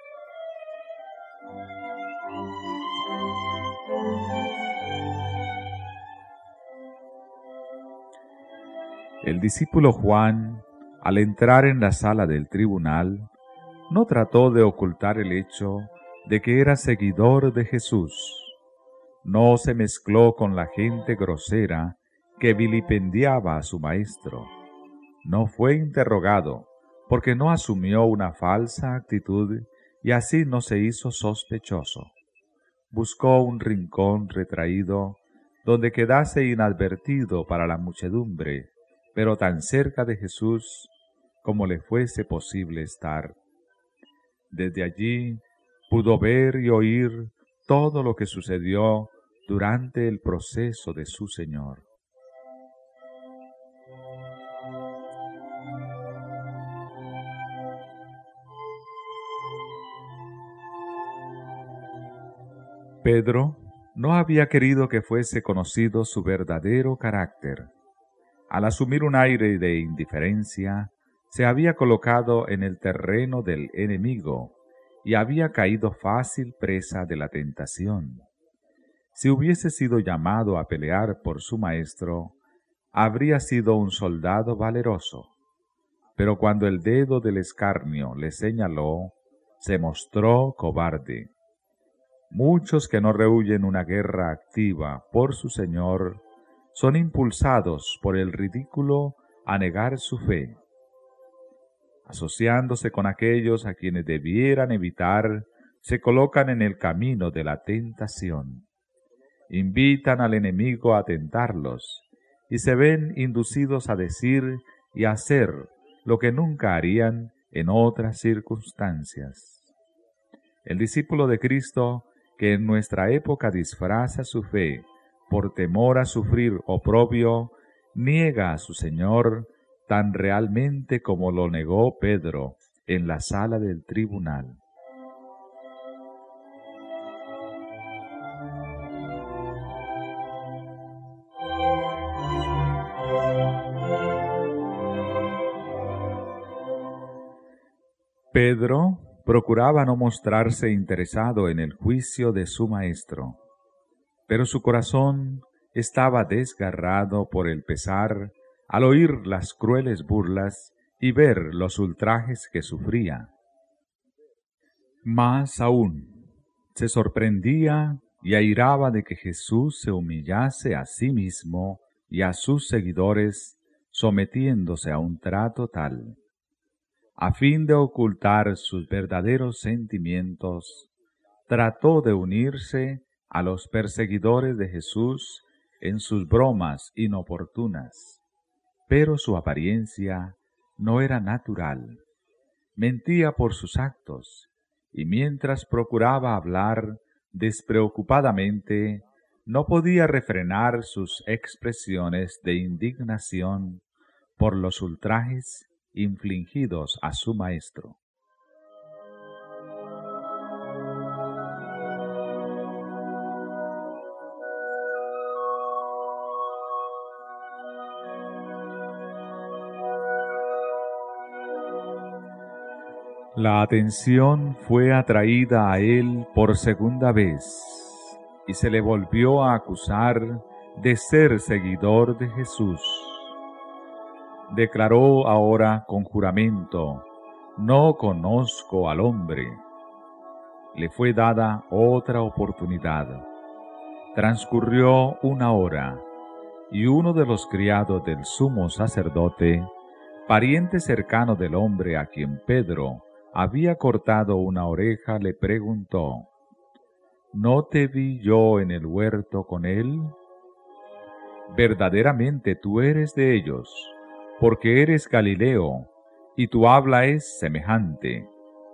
El discípulo Juan, al entrar en la sala del tribunal, no trató de ocultar el hecho de que era seguidor de Jesús. No se mezcló con la gente grosera que vilipendiaba a su maestro. No fue interrogado, porque no asumió una falsa actitud y así no se hizo sospechoso. Buscó un rincón retraído donde quedase inadvertido para la muchedumbre, pero tan cerca de Jesús como le fuese posible estar. Desde allí pudo ver y oír todo lo que sucedió durante el proceso de su Señor. Pedro no había querido que fuese conocido su verdadero carácter. Al asumir un aire de indiferencia, se había colocado en el terreno del enemigo y había caído fácil presa de la tentación. Si hubiese sido llamado a pelear por su maestro, habría sido un soldado valeroso. Pero cuando el dedo del escarnio le señaló, se mostró cobarde. Muchos que no rehuyen una guerra activa por su Señor son impulsados por el ridículo a negar su fe. Asociándose con aquellos a quienes debieran evitar, se colocan en el camino de la tentación. Invitan al enemigo a tentarlos y se ven inducidos a decir y hacer lo que nunca harían en otras circunstancias. El discípulo de Cristo que en nuestra época disfraza su fe por temor a sufrir oprobio, niega a su Señor tan realmente como lo negó Pedro en la sala del tribunal. Pedro procuraba no mostrarse interesado en el juicio de su maestro, pero su corazón estaba desgarrado por el pesar al oír las crueles burlas y ver los ultrajes que sufría. Más aún, se sorprendía y airaba de que Jesús se humillase a sí mismo y a sus seguidores, sometiéndose a un trato tal. A fin de ocultar sus verdaderos sentimientos, trató de unirse a los perseguidores de Jesús en sus bromas inoportunas, pero su apariencia no era natural. Mentía por sus actos, y mientras procuraba hablar despreocupadamente, no podía refrenar sus expresiones de indignación por los ultrajes infligidos a su maestro. La atención fue atraída a él por segunda vez, y se le volvió a acusar de ser seguidor de Jesús. Declaró ahora con juramento: «No conozco al hombre». Le fue dada otra oportunidad. Transcurrió una hora, y uno de los criados del sumo sacerdote, pariente cercano del hombre a quien Pedro había cortado una oreja, le preguntó: ¿No te vi yo en el huerto con él? Verdaderamente tú eres de ellos, porque eres Galileo, y tu habla es semejante.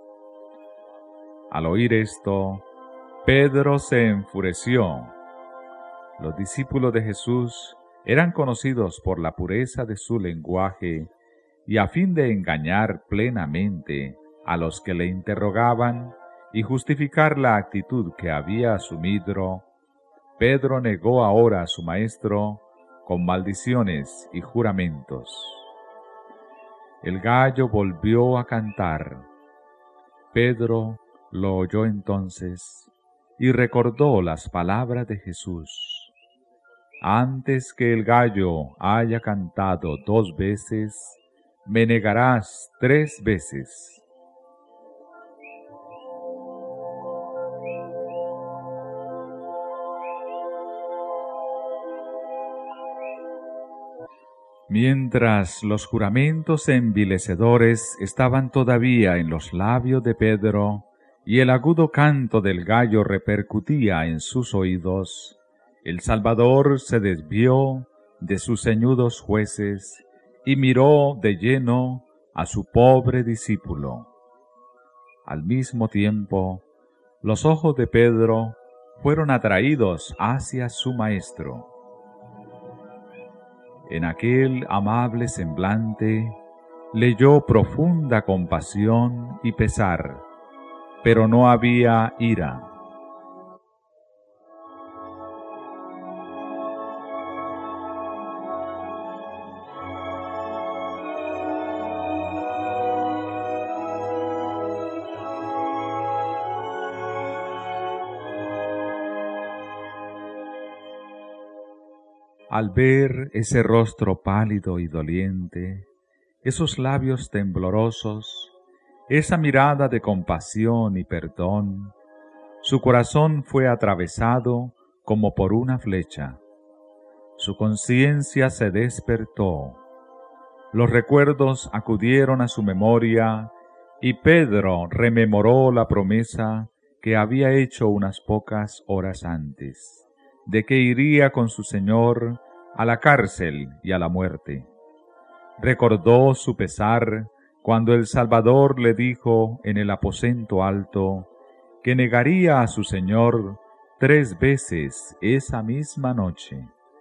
Al oír esto, Pedro se enfureció. Los discípulos de Jesús eran conocidos por la pureza de su lenguaje, y a fin de engañar plenamente a los que le interrogaban y justificar la actitud que había asumido, Pedro negó ahora a su maestro con maldiciones y juramentos. El gallo volvió a cantar. Pedro lo oyó entonces y recordó las palabras de Jesús: «Antes que el gallo haya cantado 2 veces, me negarás 3 veces». Mientras los juramentos envilecedores estaban todavía en los labios de Pedro y el agudo canto del gallo repercutía en sus oídos, el Salvador se desvió de sus ceñudos jueces y miró de lleno a su pobre discípulo. Al mismo tiempo, los ojos de Pedro fueron atraídos hacia su maestro. En aquel amable semblante leyó profunda compasión y pesar, pero no había ira. Al ver ese rostro pálido y doliente, esos labios temblorosos, esa mirada de compasión y perdón, su corazón fue atravesado como por una flecha. Su conciencia se despertó. Los recuerdos acudieron a su memoria y Pedro rememoró la promesa que había hecho unas pocas horas antes, de que iría con su Señor a la cárcel y a la muerte. Recordó su pesar cuando el Salvador le dijo en el aposento alto que negaría a su Señor 3 veces esa misma noche.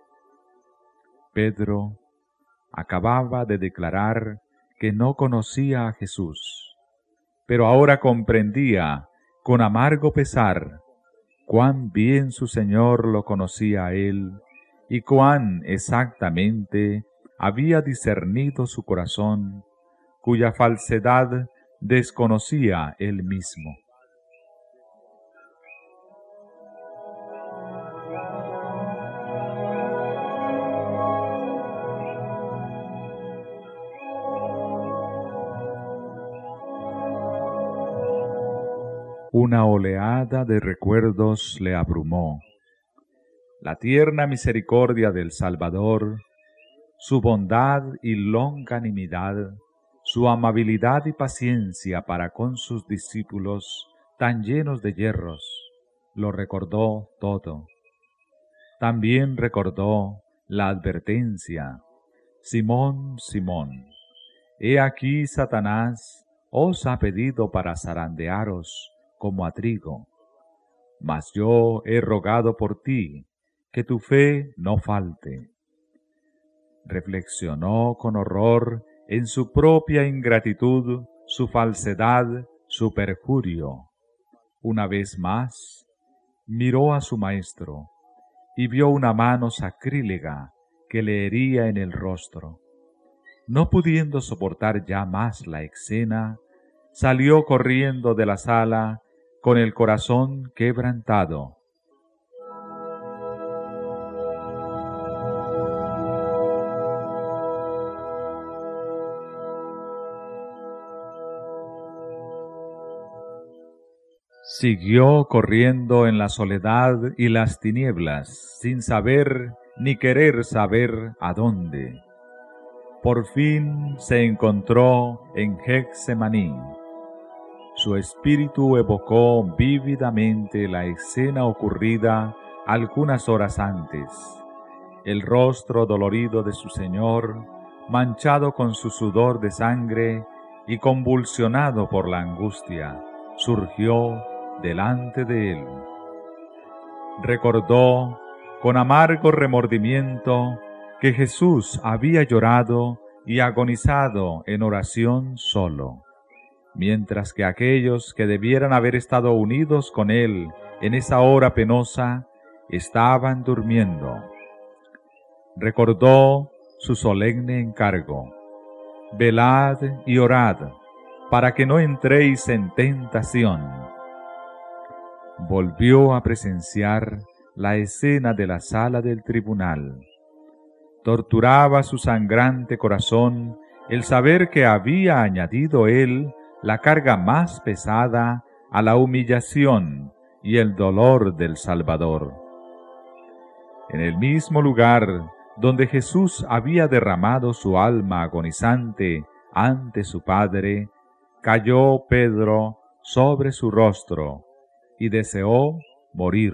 Pedro acababa de declarar que no conocía a Jesús, pero ahora comprendía con amargo pesar cuán bien su Señor lo conocía a él y cuán exactamente había discernido su corazón, cuya falsedad desconocía él mismo. Una oleada de recuerdos le abrumó. La tierna misericordia del Salvador, su bondad y longanimidad, su amabilidad y paciencia para con sus discípulos tan llenos de yerros, lo recordó todo. También recordó la advertencia: Simón, Simón, he aquí Satanás os ha pedido para zarandearos como a trigo, mas yo he rogado por ti, que tu fe no falte. Reflexionó con horror en su propia ingratitud, su falsedad, su perjurio. Una vez más, miró a su maestro y vio una mano sacrílega que le hería en el rostro. No pudiendo soportar ya más la escena, salió corriendo de la sala con el corazón quebrantado. Siguió corriendo en la soledad y las tinieblas, sin saber ni querer saber a dónde. Por fin se encontró en Getsemaní. Su espíritu evocó vívidamente la escena ocurrida algunas horas antes. El rostro dolorido de su Señor, manchado con su sudor de sangre y convulsionado por la angustia, surgió delante de él. Recordó con amargo remordimiento que Jesús había llorado y agonizado en oración solo, mientras que aquellos que debieran haber estado unidos con él en esa hora penosa estaban durmiendo. Recordó su solemne encargo: velad y orad, para que no entréis en tentación. Volvió a presenciar la escena de la sala del tribunal. Torturaba su sangrante corazón el saber que había añadido él la carga más pesada a la humillación y el dolor del Salvador. En el mismo lugar donde Jesús había derramado su alma agonizante ante su Padre, cayó Pedro sobre su rostro y deseó morir.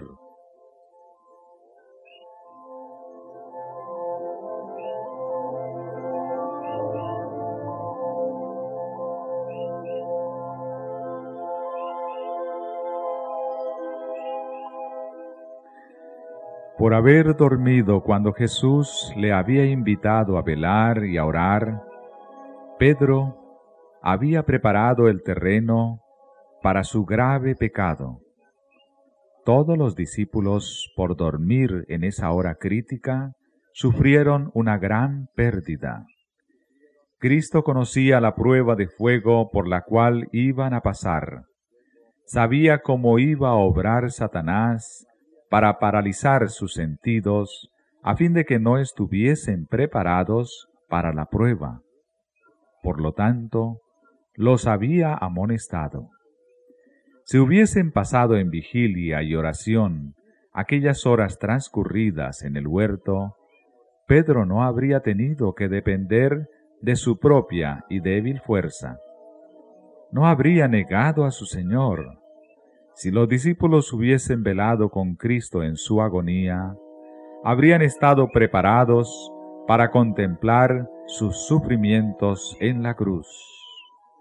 Por haber dormido cuando Jesús le había invitado a velar y a orar, Pedro había preparado el terreno para su grave pecado. Todos los discípulos, por dormir en esa hora crítica, sufrieron una gran pérdida. Cristo conocía la prueba de fuego por la cual iban a pasar. Sabía cómo iba a obrar Satanás para paralizar sus sentidos, a fin de que no estuviesen preparados para la prueba. Por lo tanto, los había amonestado. Si hubiesen pasado en vigilia y oración aquellas horas transcurridas en el huerto, Pedro no habría tenido que depender de su propia y débil fuerza. No habría negado a su Señor. Si los discípulos hubiesen velado con Cristo en su agonía, habrían estado preparados para contemplar sus sufrimientos en la cruz.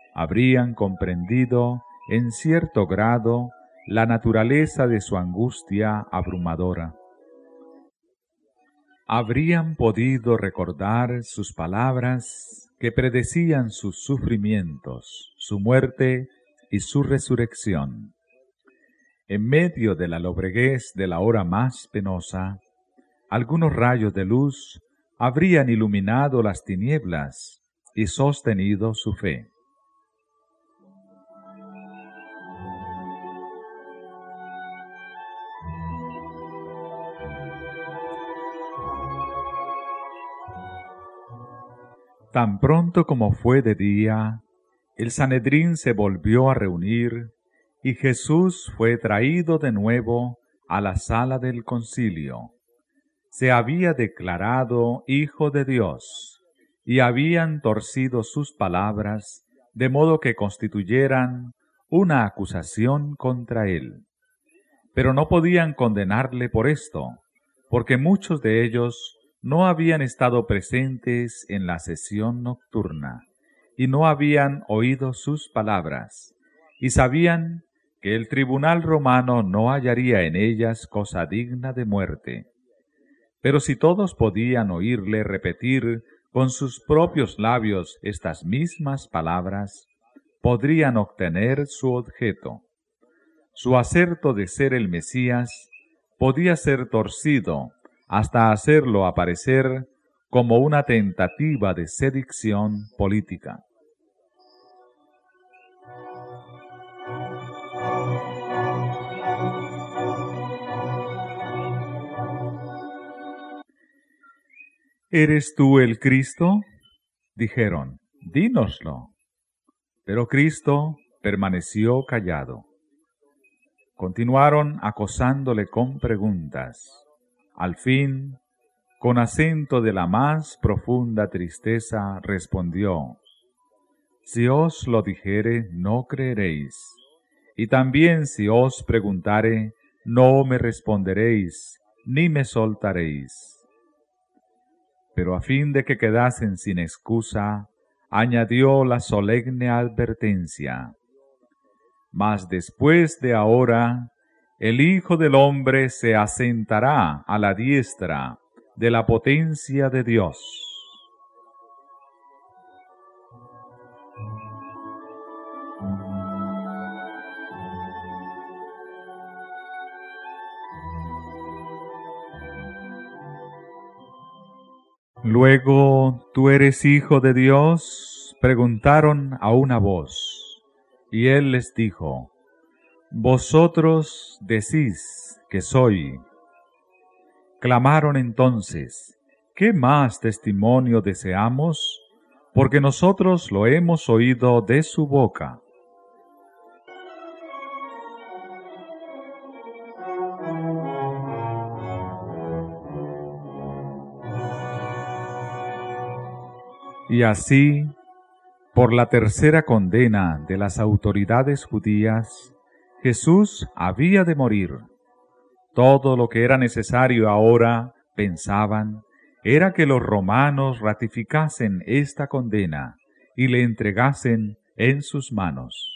habrían comprendido en cierto grado la naturaleza de su angustia abrumadora. Habrían podido recordar sus palabras que predecían sus sufrimientos, su muerte y su resurrección. En medio de la lobreguez de la hora más penosa, algunos rayos de luz habrían iluminado las tinieblas y sostenido su fe. Tan pronto como fue de día, el Sanedrín se volvió a reunir y Jesús fue traído de nuevo a la sala del concilio. Se había declarado Hijo de Dios y habían torcido sus palabras de modo que constituyeran una acusación contra él. Pero no podían condenarle por esto, porque muchos de ellos no habían estado presentes en la sesión nocturna, y no habían oído sus palabras, y sabían que el tribunal romano no hallaría en ellas cosa digna de muerte. Pero si todos podían oírle repetir con sus propios labios estas mismas palabras, podrían obtener su objeto. Su acerto de ser el Mesías podía ser torcido hasta hacerlo aparecer como una tentativa de sedición política. ¿Eres tú el Cristo? Dijeron, dínoslo. Pero Cristo permaneció callado. Continuaron acosándole con preguntas. Al fin, con acento de la más profunda tristeza, respondió, si os lo dijere, no creeréis, y también si os preguntare, no me responderéis, ni me soltaréis. Pero a fin de que quedasen sin excusa, añadió la solemne advertencia, mas después de ahora, el Hijo del Hombre se asentará a la diestra de la potencia de Dios. Luego, ¿tú eres Hijo de Dios? Preguntaron a una voz, y él les dijo, vosotros decís que soy. Clamaron entonces, ¿qué más testimonio deseamos? Porque nosotros lo hemos oído de su boca. Y así, por la tercera condena de las autoridades judías, Jesús había de morir. Todo lo que era necesario ahora, pensaban, era que los romanos ratificasen esta condena y le entregasen en sus manos.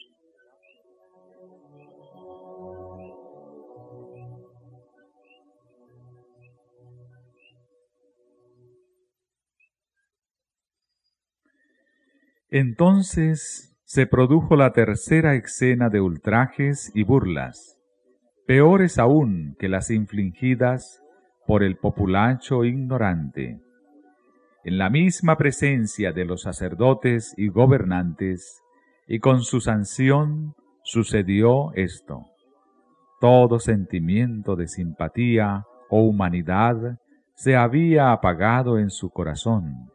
Entonces se produjo la tercera escena de ultrajes y burlas, peores aún que las infligidas por el populacho ignorante. En la misma presencia de los sacerdotes y gobernantes, y con su sanción, sucedió esto. Todo sentimiento de simpatía o humanidad se había apagado en su corazón.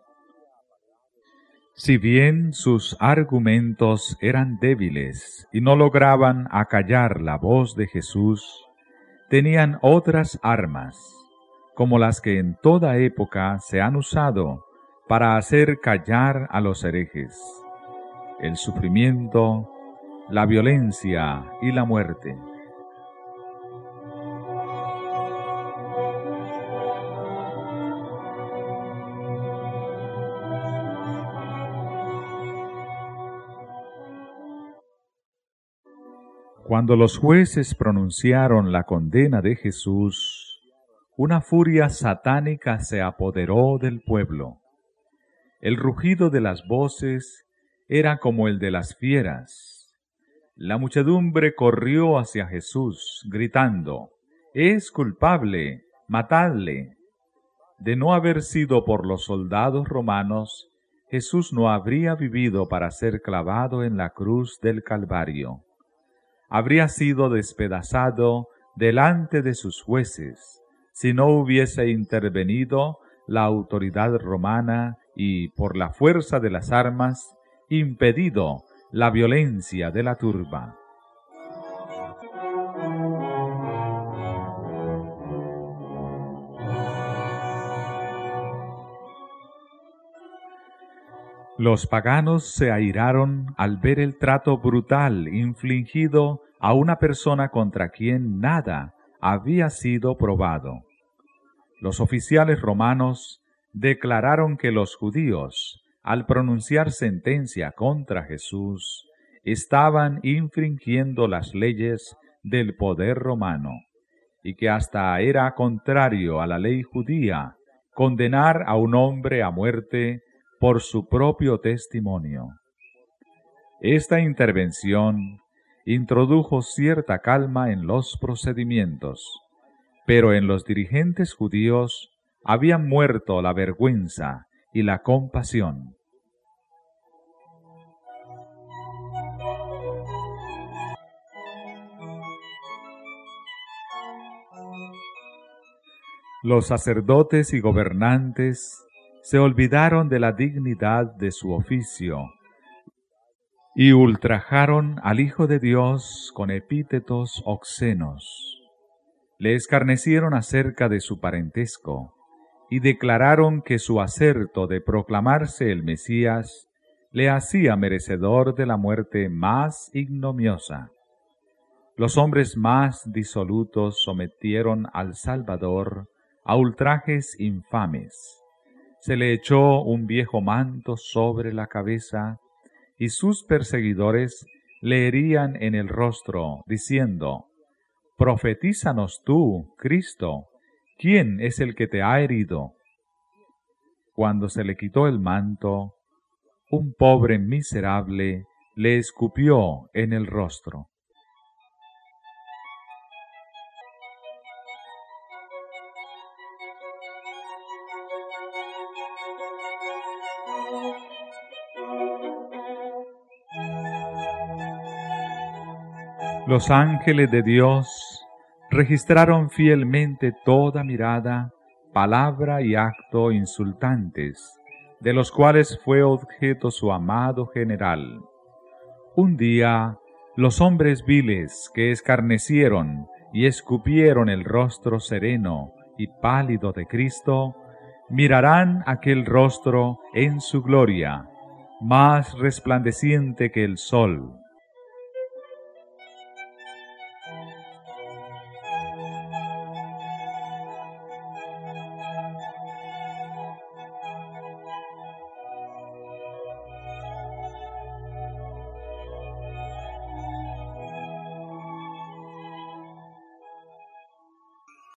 Si bien sus argumentos eran débiles y no lograban acallar la voz de Jesús, tenían otras armas, como las que en toda época se han usado para hacer callar a los herejes: el sufrimiento, la violencia y la muerte. Cuando los jueces pronunciaron la condena de Jesús, una furia satánica se apoderó del pueblo. El rugido de las voces era como el de las fieras. La muchedumbre corrió hacia Jesús, gritando: «¡Es culpable! ¡Matadle!». De no haber sido por los soldados romanos, Jesús no habría vivido para ser clavado en la cruz del Calvario. Habría sido despedazado delante de sus jueces, si no hubiese intervenido la autoridad romana y, por la fuerza de las armas, impedido la violencia de la turba. Los paganos se airaron al ver el trato brutal infligido a una persona contra quien nada había sido probado. Los oficiales romanos declararon que los judíos, al pronunciar sentencia contra Jesús, estaban infringiendo las leyes del poder romano, y que hasta era contrario a la ley judía condenar a un hombre a muerte por su propio testimonio. Esta intervención introdujo cierta calma en los procedimientos, pero en los dirigentes judíos habían muerto la vergüenza y la compasión. Los sacerdotes y gobernantes se olvidaron de la dignidad de su oficio y ultrajaron al Hijo de Dios con epítetos obscenos. Le escarnecieron acerca de su parentesco y declararon que su acerto de proclamarse el Mesías le hacía merecedor de la muerte más ignomiosa. Los hombres más disolutos sometieron al Salvador a ultrajes infames. Se le echó un viejo manto sobre la cabeza, y sus perseguidores le herían en el rostro, diciendo: «Profetízanos tú, Cristo, ¿quién es el que te ha herido?». Cuando se le quitó el manto, un pobre miserable le escupió en el rostro. Los ángeles de Dios registraron fielmente toda mirada, palabra y acto insultantes, de los cuales fue objeto su amado general. Un día, los hombres viles que escarnecieron y escupieron el rostro sereno y pálido de Cristo, mirarán aquel rostro en su gloria, más resplandeciente que el sol.